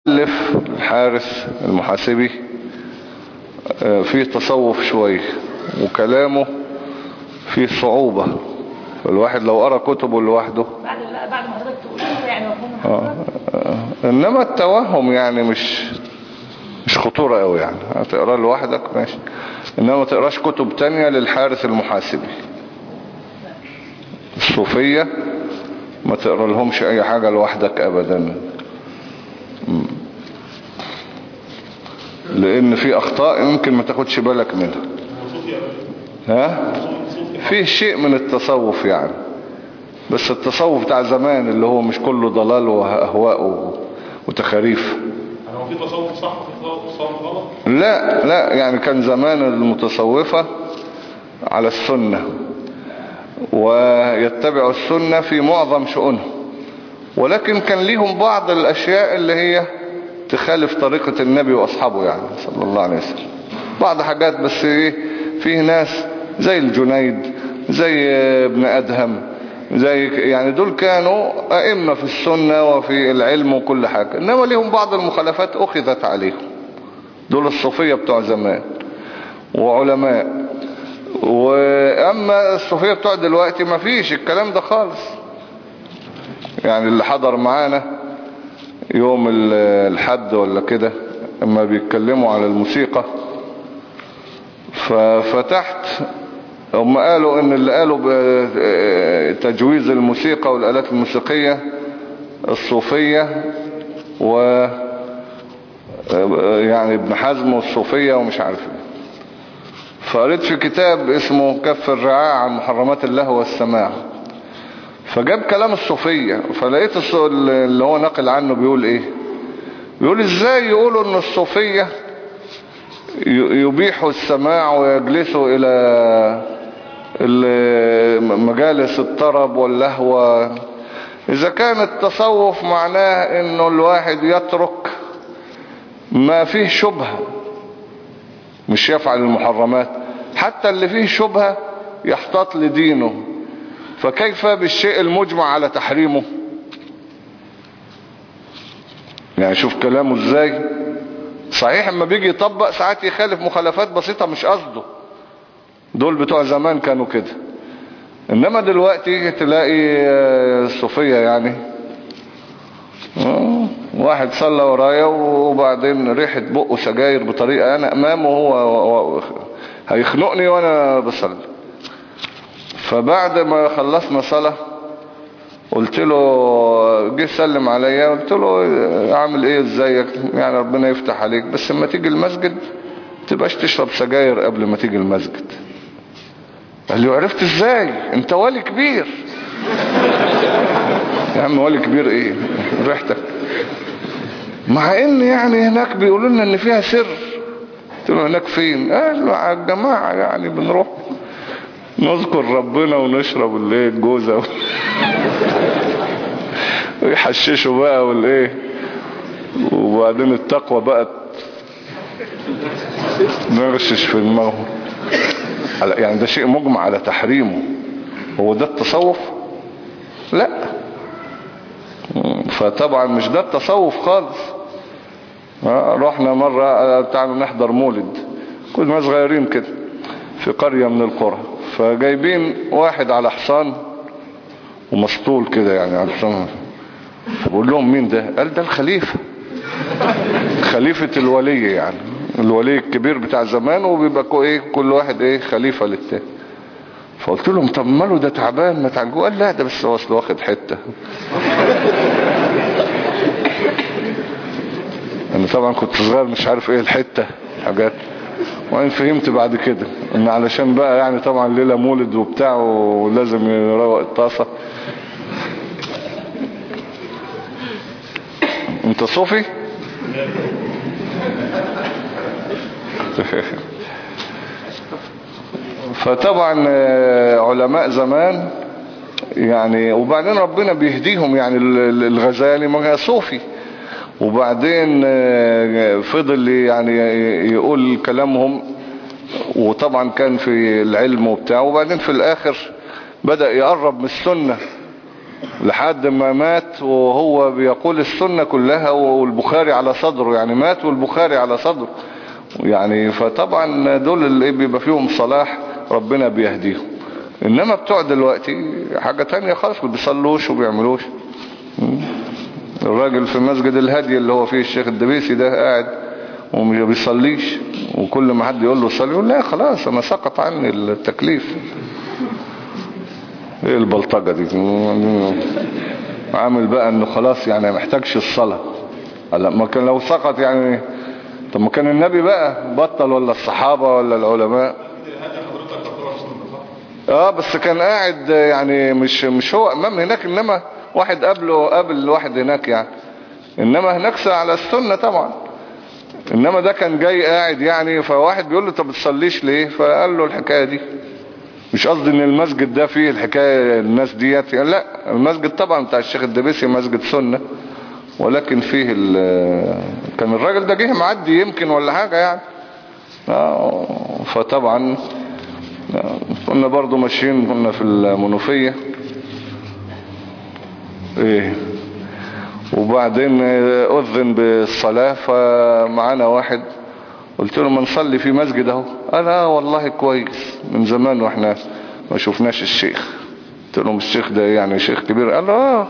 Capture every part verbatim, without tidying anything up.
المؤلف الحارث المحاسبي فيه تصوف شوية وكلامه فيه صعوبة، فالواحد لو قرأ كتبه لوحده بعد بعد ما حضرتك تقول يعني مفهوم آه. آه. انما التوهم يعني مش مش خطورة قوي، يعني هتقرأ لوحدك ماشي، انما ما تقراش كتب تانية للحارث المحاسبي. الصوفية ما تقرأ لهمش اي حاجة لوحدك ابدا، لان في اخطاء يمكن ما تاخدش بالك منها. ها في شيء من التصوف يعني، بس التصوف بتاع زمان اللي هو مش كله ضلال واهواء وتخاريف. هو في تصوف صح وفي تصوف غلط؟ لا لا، يعني كان زمان المتصوفة على السنة ويتبعوا السنة في معظم شؤونهم، ولكن كان ليهم بعض الاشياء اللي هي تخالف طريقة النبي واصحابه يعني صلى الله عليه وسلم، بعض حاجات. بس ايه، فيه ناس زي الجنيد، زي ابن ادهم، زي يعني دول كانوا ائمة في السنة وفي العلم وكل حاجة، انما ليهم بعض المخالفات اخذت عليهم. دول الصوفية بتوع زمان وعلماء. واما الصوفية بتوع دلوقتي ما فيش الكلام ده خالص. يعني اللي حضر معانا يوم الحد ولا كده اما بيتكلموا على الموسيقى، ففتحت هم قالوا ان اللي قالوا بتجويز الموسيقى والآلات الموسيقية الصوفية، و يعني ابن حزم والصوفية ومش عارف ايه. فقريت في كتاب اسمه كف الرعاع عن محرمات اللهو والسماع، فجاب كلام الصوفية، فلقيت اللي هو نقل عنه بيقول ايه، بيقول ازاي يقولوا ان الصوفية يبيحوا السماع ويجلسوا الى مجالس الطرب واللهو، اذا كان التصوف معناه انه الواحد يترك ما فيه شبهة مش يفعل المحرمات، حتى اللي فيه شبهة يحتاط لدينه، فكيف بالشيء المجمع على تحريمه؟ يعني شوف كلامه ازاي. صحيح اما بيجي يطبق ساعات يخالف مخالفات بسيطة مش قصده، دول بتوع زمان كانوا كده، انما دلوقتي تلاقي الصوفية يعني واحد صلى ورايا وبعدين ريحة بقه سجاير بطريقة انا امامه وهو هيخنقني وانا بصلي. فبعد ما خلصنا صلاة قلت له، جه سلم عليا، قلت له عامل ايه ازيك، يعني ربنا يفتح عليك، بس لما تيجي المسجد تبقاش تشرب سجاير قبل ما تيجي المسجد. قال لي عرفت ازاي انت ولي كبير؟ يا عم ولي كبير ايه ريحتك، مع ان يعني هناك بيقولوا لنا ان فيها سر. قلت له هناك فين؟ قال له على الجماعة يعني بنروح نذكر ربنا ونشرب الايه الجوزة ويحششوا بقى والايه، وبعدين التقوى بقت نغشش في دماغه. يعني ده شيء مجمع على تحريمه، هو ده التصوف؟ لا، فطبعا مش ده التصوف خالص. رحنا مرة تعالوا نحضر مولد، كنا صغيرين كده في قرية من القرى، فجايبين واحد على حصان ومسطول كده يعني على حصان، فبقول لهم مين ده؟ قال ده الخليفة، خليفة الولي، يعني الولي الكبير بتاع زمان، وبيبقى ايه كل واحد ايه خليفة للتاني. فقلت لهم طب ماله ده تعبان ما تعالجوه؟ قال لا ده بس هو اصله واخد حتة. انا طبعا كنت صغير مش عارف ايه الحتة حاجات، وان فهمت بعد كده ان علشان بقى يعني طبعا ليلة مولد وبتاع ولازم يروق الطاسة. انت صوفي؟ فطبعا علماء زمان يعني، وبعدين ربنا بيهديهم، يعني الغزالي ما صوفي، وبعدين فضل يعني يقول كلامهم، وطبعا كان في العلم وبتاع، وبعدين في الاخر بدأ يقرب من السنة لحد ما مات وهو بيقول السنة كلها والبخاري على صدره، يعني مات والبخاري على صدره يعني. فطبعا دول اللي بيبقى فيهم صلاح ربنا بيهديهم. انما بتوع دلوقتي حاجة تانية خالص، ما بيصلوش وبيعملوش. الراجل في مسجد الهدي اللي هو فيه الشيخ الدبيسي ده قاعد وما بيصليش، وكل ما حد يقول له صلي يقول لا خلاص انا سقط عني التكليف. ايه البلطجة دي؟ عامل بقى انه خلاص يعني ما محتاجش الصلاة. هلا ما كان لو سقط يعني، طب ما كان النبي بقى بطل ولا الصحابة ولا العلماء؟ اه بس كان قاعد يعني مش مش هو امام هناك، انما واحد قبله قبل واحد هناك يعني. انما هناك على السنة طبعا. انما ده كان جاي قاعد يعني، فواحد بيقول له طب تصليش ليه؟ فقال له الحكاية دي. مش قصدي ان المسجد ده فيه الحكاية الناس ديت يعني، لا المسجد طبعا بتاع الشيخ الدبيسي مسجد سنة، ولكن فيه كان الراجل ده جه معدي يمكن ولا حاجة يعني. آه فطبعا كنا برضو ماشيين، كنا في المنوفية ايه، وبعدين اذن بالصلاة، فمعانا واحد قلت له ما نصلي في مسجد اهو. قال اه والله كويس، من زمان واحنا ما شفناش الشيخ. قلت لهم الشيخ ده يعني شيخ كبير؟ قال اه.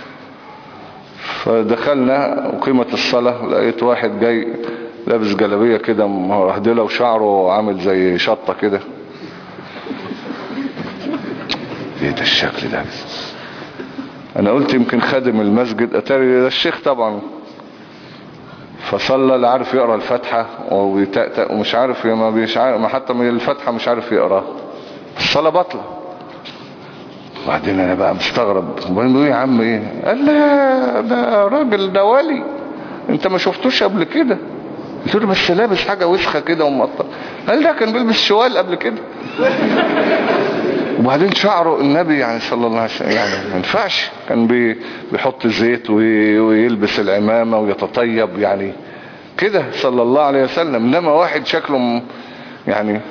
فدخلنا وقيمة الصلاة، لقيت واحد جاي لابس جلابية كده مهدلة وشعره عامل زي شطة كده. ايه ده الشكل ده؟ انا قلت يمكن خادم المسجد، اتاري ده الشيخ طبعا. فصلى لا عارف يقرأ الفاتحة ويتأتأ ومش عارف ما بيش عارف، ما حتى من الفاتحة مش عارف يقرأ، الصلاة بطلة. وبعدين انا بقى مستغرب، وبعدين بيقول يا عم ايه؟ قال لا ده راجل ده ولي، انت ما شفتوش قبل كده؟ قلت له بس لابس حاجة وسخة كده ومقطع. قال ده كان بيلبس شوال قبل كده. وبعدين شعره النبي يعني صلى الله عليه وسلم يعني ما ينفعش، كان بي بيحط زيت ويلبس العمامة ويتطيب يعني كده صلى الله عليه وسلم. انما واحد شكله يعني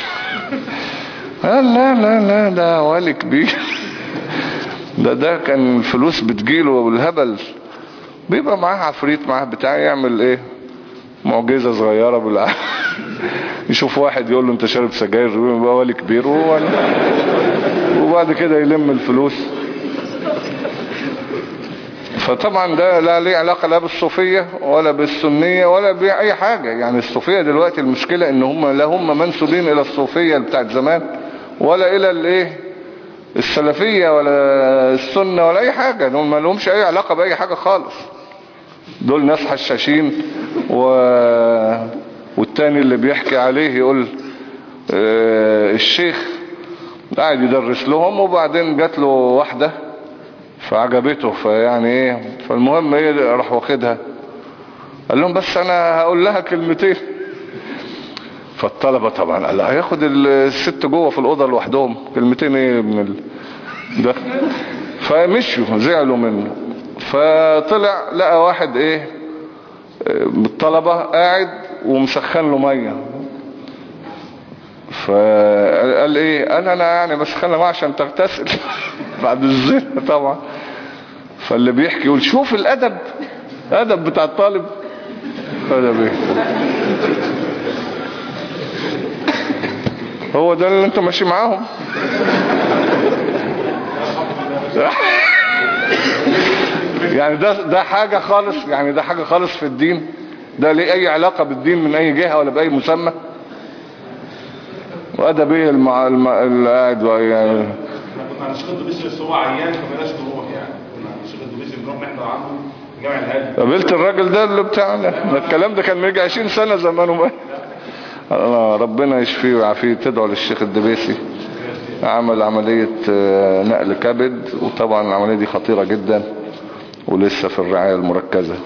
قال لا لا لا ده ولي كبير. ده ده كان الفلوس بتجيله والهبل، بيبقى معاه عفريت معاه بتاع يعمل ايه معجزة صغيرة بالعافية. يشوف واحد يقول له انت شارب سجاير، يبقى ولي كبير، وبعد كده يلم الفلوس. فطبعا ده لا ليه علاقة لا بالصوفية ولا بالسنية ولا بأي حاجة يعني. الصوفية دلوقتي المشكلة ان هم لا هم منسوبين الى الصوفية بتاعت زمان ولا الى الايه السلفية ولا السنة ولا اي حاجة. هم ما لهمش اي علاقة باي حاجة خالص. دول ناس حشاشين و... والتاني اللي بيحكي عليه يقول اه الشيخ قاعد يدرس لهم، وبعدين جات له واحدة فعجبته، فيعني ايه، فالمهم ايه راح واخدها. قال لهم بس انا هقول لها كلمتين. فالطلبة طبعا قال هياخد الست جوه في الأوضة لوحدهم، كلمتين ايه من ال... ده. فمشوا زعلوا منه. فطلع لقى واحد ايه بالطلبة قاعد ومسخن له مية. فقال ايه انا انا يعني بسخن له عشان تغتسل بعد الزنا طبعا. فاللي بيحكي يقول شوف الادب، ادب بتاع الطالب. ادب ايه؟ هو ده اللي انت ماشي معاهم؟ يعني ده ده حاجة خالص يعني، ده حاجة خالص في الدين؟ ده ليه اي علاقة بالدين من اي جهة ولا باي مسمى؟ وادب ايه المع... المع... اللي قاعد يعني؟ احنا كنا عند الشيخ الدبيسي بس هو عيان فما بقاش نروح يعني. كنا عند الشيخ الدبيسي بنروح نحضر عنده جامع الهادي. قابلت الراجل ده اللي بتاعنا ده؟ الكلام ده كان من عشرين سنة زمانه بقى. الله ربنا يشفيه ويعافيه. تدعو للشيخ الدبيسي، عمل عملية نقل كبد، وطبعا العملية دي خطيرة جدا ولسه في الرعاية المركزة.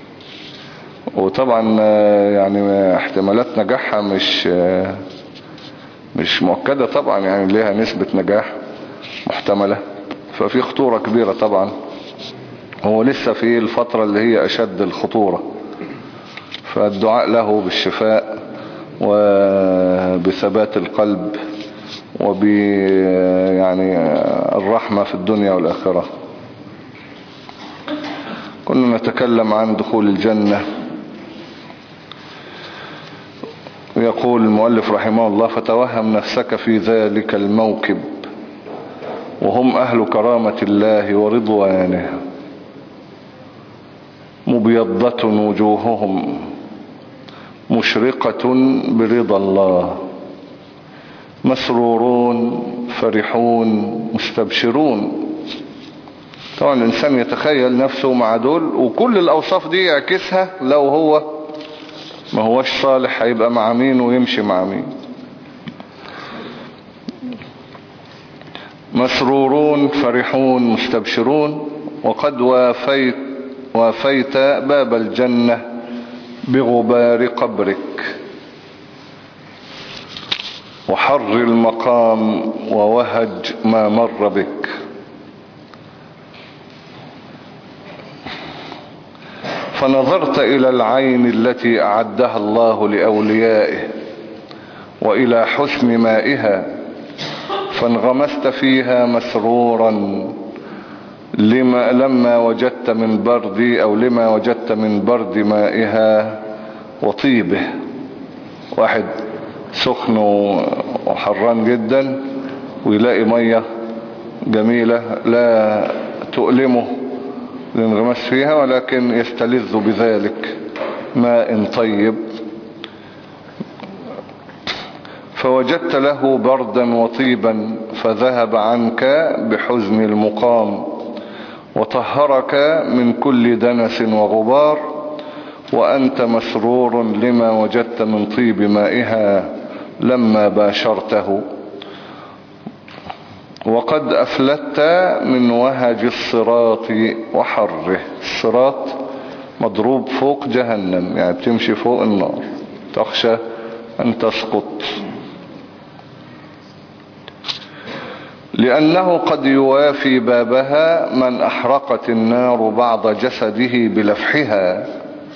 وطبعا يعني احتمالات نجاحها مش مش مؤكدة طبعا يعني، ليها نسبة نجاح محتملة، ففي خطورة كبيرة طبعا. هو لسه في الفترة اللي هي أشد الخطورة، فالدعاء له بالشفاء وبثبات القلب وب يعني الرحمة في الدنيا والآخرة. كنا نتكلم عن دخول الجنة. يقول المؤلف رحمه الله: فتوهم نفسك في ذلك الموكب وهم أهل كرامة الله ورضوانه، مبيضة وجوههم مشرقة برضا الله، مسرورون فرحون مستبشرون. طبعا الإنسان يتخيل نفسه مع دول، وكل الأوصاف دي يعكسها لو هو ما هوش صالح هيبقى مع مين ويمشي مع مين. مسرورون فرحون مستبشرون، وقد وافيت, وافيت باب الجنة بغبار قبرك وحر المقام ووهج ما مر بك. فنظرت إلى العين التي أعدها الله لأوليائه وإلى حسن مائها، فانغمست فيها مسرورا لما لما وجدت من برد أو لما وجدت من برد مائها وطيبه. واحد سخن وحران جدا ويلاقي مية جميلة لا تؤلمه الانغماس فيها، ولكن يستلذ بذلك ماء طيب. فوجدت له بردا وطيبا فذهب عنك بحزن المقام وطهرك من كل دنس وغبار، وأنت مسرور لما وجدت من طيب مائها لما باشرته. وقد أفلت من وهج الصراط وحره. الصراط مضروب فوق جهنم، يعني بتمشي فوق النار تخشى أن تسقط، لأنه قد يوافي بابها من أحرقت النار بعض جسده بلفحها.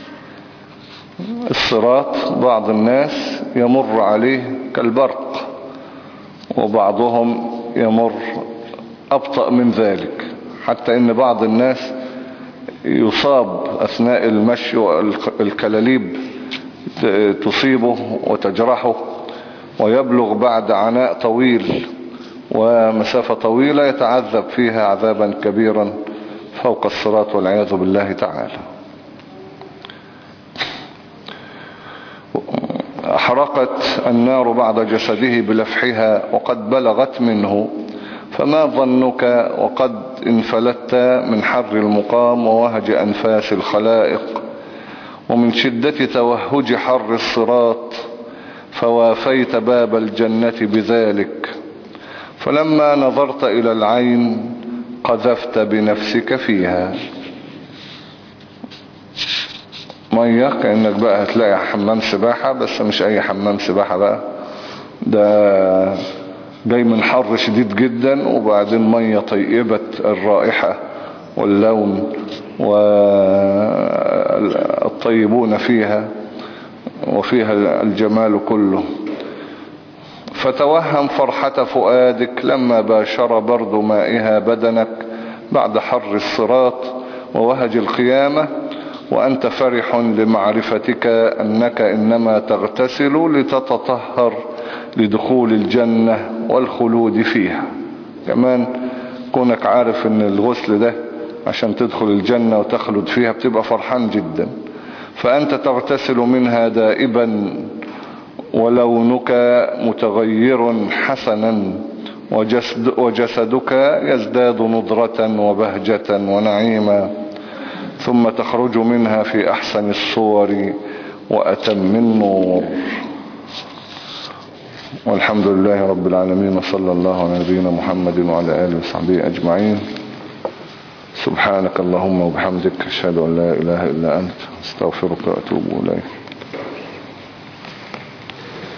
الصراط بعض الناس يمر عليه كالبرق، وبعضهم يمر أبطأ من ذلك، حتى إن بعض الناس يصاب أثناء المشي والكلاليب تصيبه وتجرحه، ويبلغ بعد عناء طويل ومسافة طويلة يتعذب فيها عذابا كبيرا فوق الصراط والعياذ بالله تعالى. أحرقت النار بعض جسده بلفحها وقد بلغت منه، فما ظنك وقد انفلت من حر المقام ووهج أنفاس الخلائق ومن شدة توهج حر الصراط، فوافيت باب الجنة بذلك. فلما نظرت إلى العين قذفت بنفسك فيها. مية كأنك بقى هتلاقي حمام سباحة، بس مش أي حمام سباحة بقى، ده جاي من حر شديد جدا، وبعدين مية طيبة الرائحة واللون والطيبون فيها وفيها الجمال كله. فتوهم فرحة فؤادك لما باشر برد مائها بدنك بعد حر الصراط ووهج القيامة، وأنت فرح لمعرفتك أنك إنما تغتسل لتتطهر لدخول الجنة والخلود فيها. كمان كونك عارف ان الغسل ده عشان تدخل الجنة وتخلد فيها بتبقى فرحان جدا. فأنت تغتسل منها دائبا ولونك متغير حسنا، وجسد وجسدك يزداد نضرة وبهجة ونعيما، ثم تخرج منها في أحسن الصور وأتم النور. والحمد لله رب العالمين، وصلى الله على نبينا محمد وعلى آله وصحبه أجمعين. سبحانك اللهم وبحمدك، أشهد أن لا إله إلا أنت، استغفرك وأتوب إليك.